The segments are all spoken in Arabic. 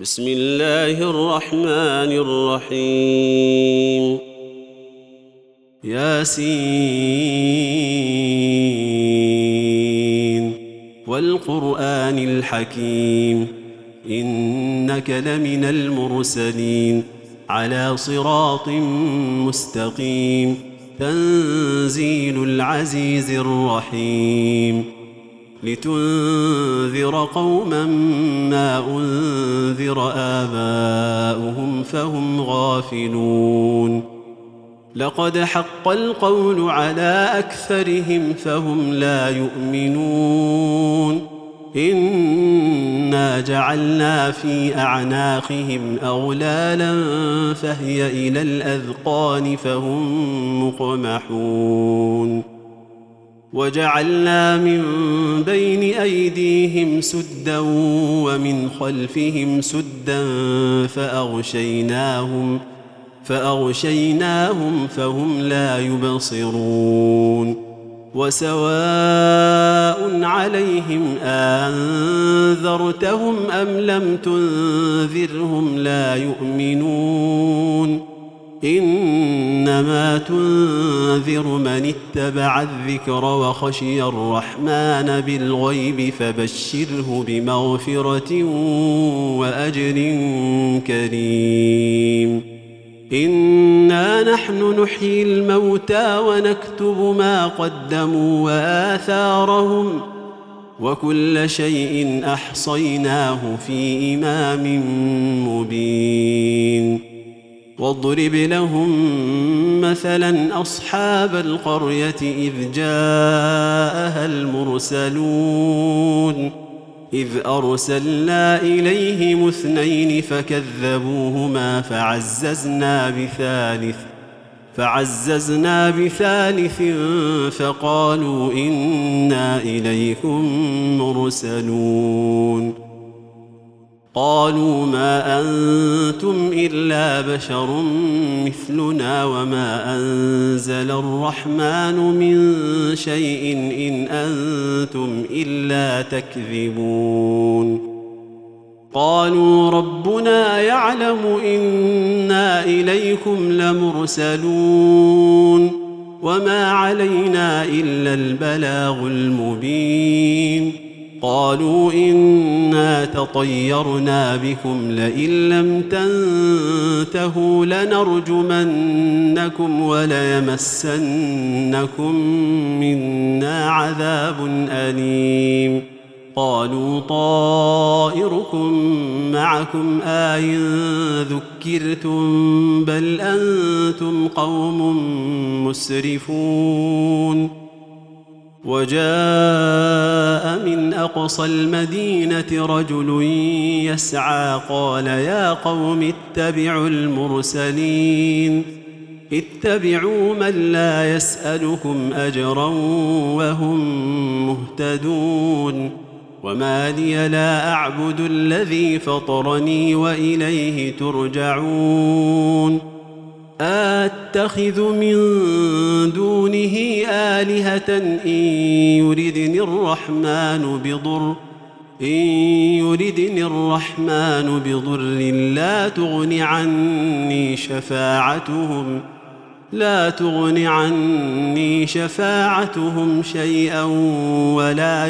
بسم الله الرحمن الرحيم ياسين والقرآن الحكيم إنك لمن المرسلين على صراط مستقيم تنزيل العزيز الرحيم لتنذر قوما ما أنذر آباؤهم فهم غافلون لقد حق القول على أكثرهم فهم لا يؤمنون إنا جعلنا في أعناقهم أغلالا فهي إلى الأذقان فهم مقمحون وجعلنا من بين أيديهم سدا ومن خلفهم سدا فأغشيناهم فهم لا يبصرون وسواء عليهم أنذرتهم أم لم تنذرهم لا يؤمنون إنما تنذر من اتبع الذكر وخشي الرحمن بالغيب فبشره بمغفرة وأجر كريم إنا نحن نحيي الموتى ونكتب ما قدموا وآثارهم وكل شيء أحصيناه في إمام مبين واضرب لهم مثلا أصحاب القرية إذ جاءها المرسلون إذ أرسلنا إليهم 2 فكذبوهما فعززنا بثالث فقالوا إنا إليكم مرسلون قالوا ما أنتم إلا بشر مثلنا وما أنزل الرحمن من شيء إن أنتم إلا تكذبون قالوا ربنا يعلم إنا إليكم لمرسلون وما علينا إلا البلاغ المبين قالوا إنا تطيرنا بكم لئن لم تنتهوا لنرجمنكم وليمسنكم منا عذاب أليم قالوا طائركم معكم أئن ذكرتم بل أنتم قوم مسرفون وجاء من أقصى المدينة رجل يسعى قال يا قوم اتبعوا المرسلين اتبعوا من لا يسألكم أجرا وهم مهتدون وما لي لا أعبد الذي فطرني وإليه ترجعون أتخذ من دونه آلهة إن يردني الرحمن بضر لا تغن عني شفاعتهم شيئا ولا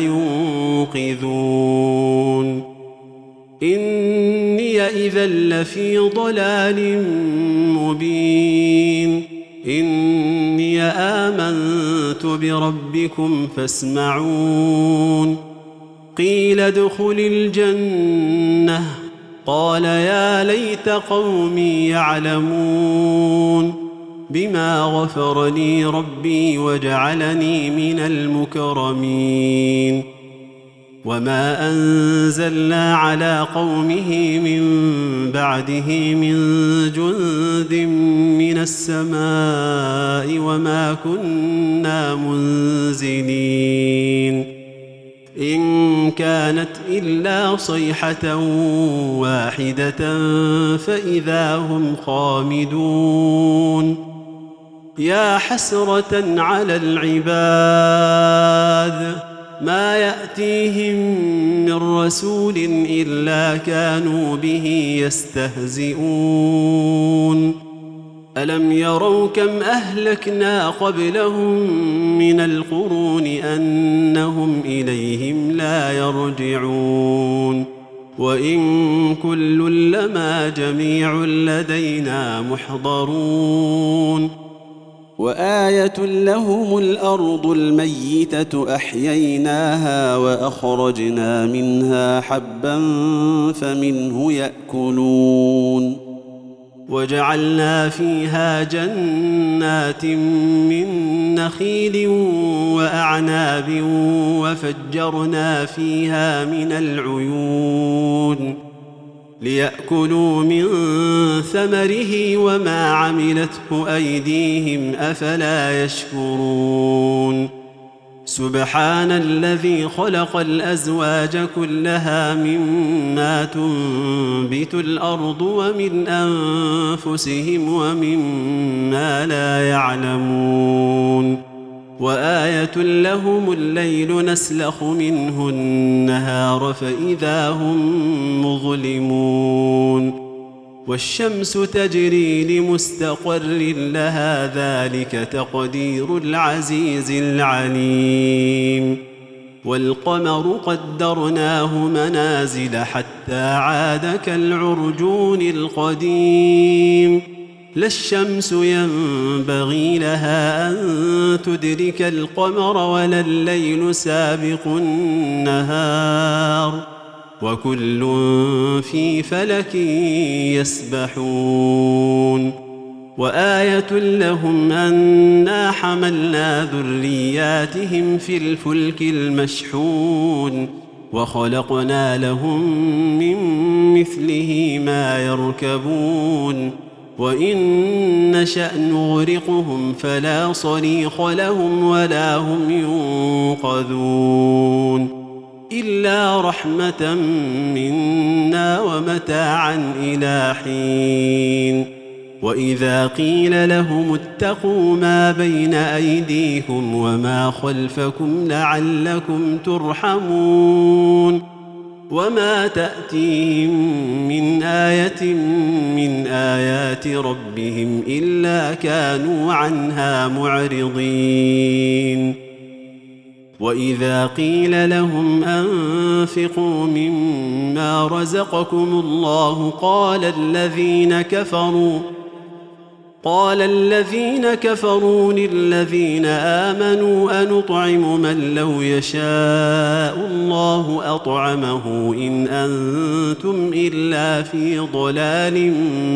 ينقذون إني إذا لفي ضلال مبين إني آمنت بربكم فاسمعون قيل ادخل الجنة قال يا ليت قومي يعلمون بما غفر لي ربي وجعلني من المكرمين وما أنزلنا على قومه من بعده من جند من السماء وما كنا منزلين إن كانت إلا صيحة واحدة فإذا هم خامدون يا حسرة على العباد ما يأتيهم من رسول إلا كانوا به يستهزئون ألم يروا كم أهلكنا قبلهم من القرون أنهم إليهم لا يرجعون وإن كل لما جميع لدينا محضرون وآية لهم الأرض الميتة أحييناها وأخرجنا منها حبا فمنه يأكلون وجعلنا فيها جنات من نخيل وأعناب وفجرنا فيها من العيون ليأكلوا من ثمره وما عملته أيديهم أفلا يشكرون سبحان الذي خلق الأزواج كلها مما تنبت الأرض ومن أنفسهم ومما لا يعلمون وآية لهم الليل نسلخ منه النهار فإذا هم مظلمون والشمس تجري لمستقر لها ذلك تقدير العزيز العليم والقمر قدرناه منازل حتى عاد كالعرجون القديم لا الشمس ينبغي لها أن تدرك القمر ولا الليل سابق النهار وكل في فلك يسبحون وآية لهم أنا حملنا ذرياتهم في الفلك المشحون وخلقنا لهم من مثله ما يركبون وإن نشأ نغرقهم فلا صريخ لهم ولا هم ينقذون إلا رحمة منا ومتاعا إلى حين وإذا قيل لهم اتقوا ما بين أيديكم وما خلفكم لعلكم ترحمون وما تأتيهم من آية من آيات ربهم إلا كانوا عنها معرضين وإذا قيل لهم أنفقوا مما رزقكم الله قال الذين كفروا للذين آمنوا أنطعم من لو يشاء الله أطعمه إن أنتم إلا في ضلال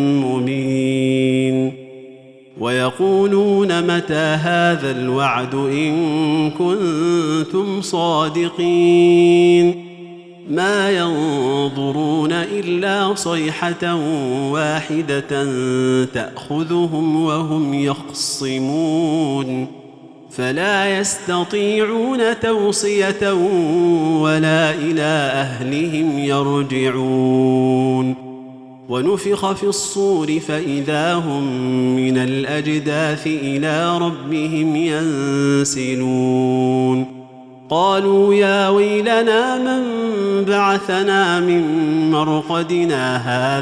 مبين ويقولون متى هذا الوعد إن كنتم صادقين ما ينظرون إلا صيحة واحدة تأخذهم وهم يخصمون فلا يستطيعون توصية ولا إلى أهلهم يرجعون ونفخ في الصور فإذا هم من الأجداث إلى ربهم ينسلون قالوا يا ويلنا من بعثنا من مرقدنا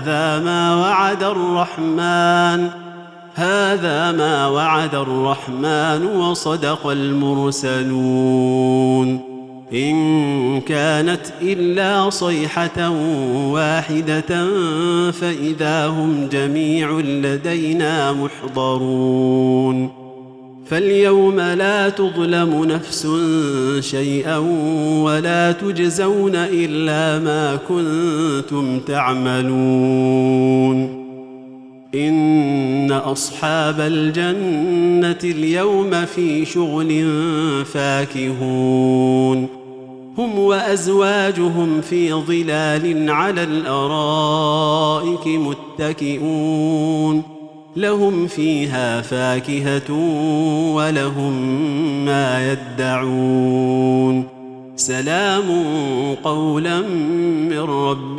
هذا ما وعد الرحمن وصدق المرسلون إن كانت إلا صيحة واحدة فإذا هم جميع لدينا محضرون فاليوم لا تظلم نفس شيئا ولا تجزون إلا ما كنتم تعملون إن أصحاب الجنة اليوم في شغل فاكهون هم وأزواجهم في ظلال على الأرائك متكئون لهم فيها فاكهة ولهم ما يدعون سلام قولا من رب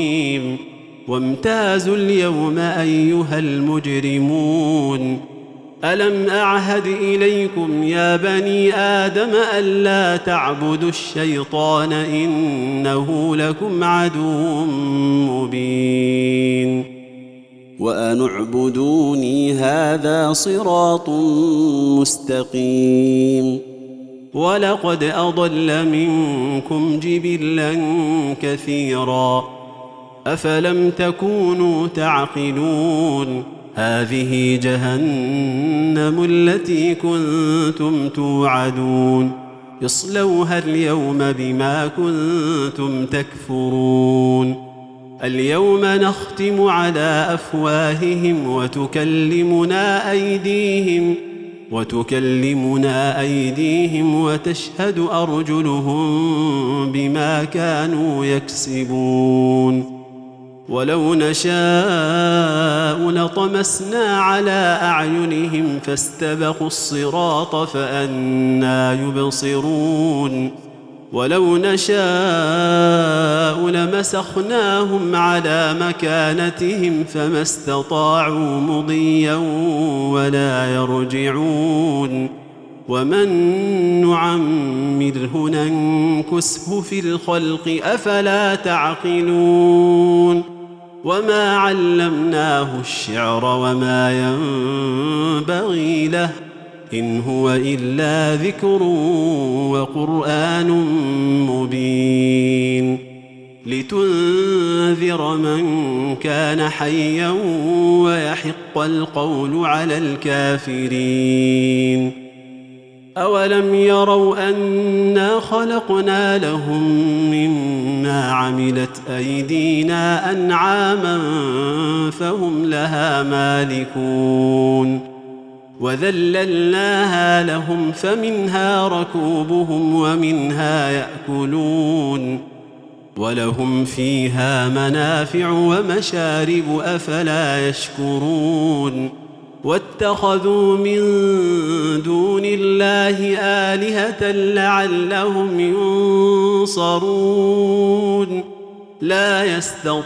رحيم وامتازوا اليوم أيها المجرمون ألم أعهد إليكم يا بني آدم ألا تعبدوا الشيطان إنه لكم عدو مبين وأن اعبدوني هذا صراط مستقيم ولقد أضل منكم جبلا كثيرا أفلم تكونوا تعقلون هذه جهنم التي كنتم توعدون اصلوها اليوم بما كنتم تكفرون اليوم نختم على أفواههم وتكلمنا أيديهم وتشهد أرجلهم بما كانوا يكسبون ولو نشاء لطمسنا على أعينهم فاستبقوا الصراط فأنى يبصرون ولو نشاء لمسخناهم على مكانتهم فما استطاعوا مضيا ولا يرجعون ومن نعمره ننكسه في الخلق أفلا تعقلون وما علمناه الشعر وما ينبغي له إن هو إلا ذكر وقرآن مبين لتنذر من كان حيا ويحق القول على الكافرين أولم يروا أنا خلقنا لهم مما عملت أيدينا أنعاما فهم لها مالكون وذللناها لهم فمنها ركوبهم ومنها يأكلون ولهم فيها منافع ومشارب أفلا يشكرون واتخذوا من دون الله آلهة لعلهم ينصرون لا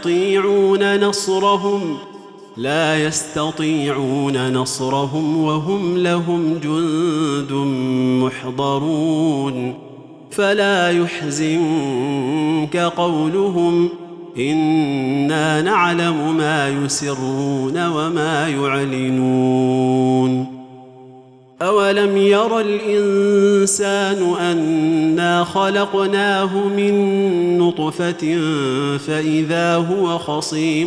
يستطيعون نصرهم وهم لهم جند محضرون فلا يحزنك قولهم إنا نعلم ما يسرون وما يعلنون أولم ير الإنسان أنا خلقناه من نطفة فإذا هو خصيم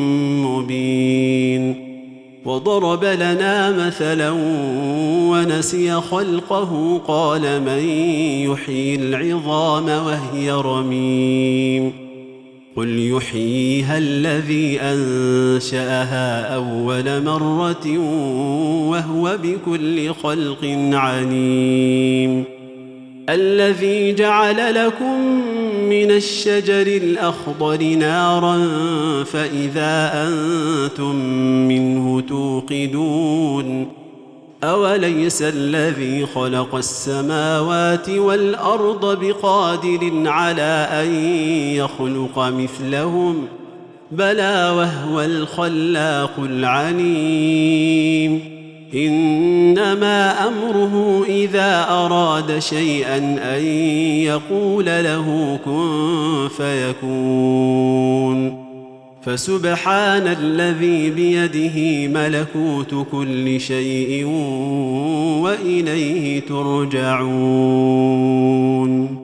مبين وضرب لنا مثلا ونسي خلقه قال من يحيي العظام وهي رميم قل يحييها الذي أنشأها أول مرة وهو بكل خلق عليم الذي جعل لكم من الشجر الأخضر نارا فإذا أنتم منه توقدون أوليس الذي خلق السماوات والأرض بقادر على أن يخلق مثلهم بلى وهو الخلاق العليم إنما أمره إذا أراد شيئا أن يقول له كن فيكون فسبحان الذي بيده ملكوت كل شيء وإليه ترجعون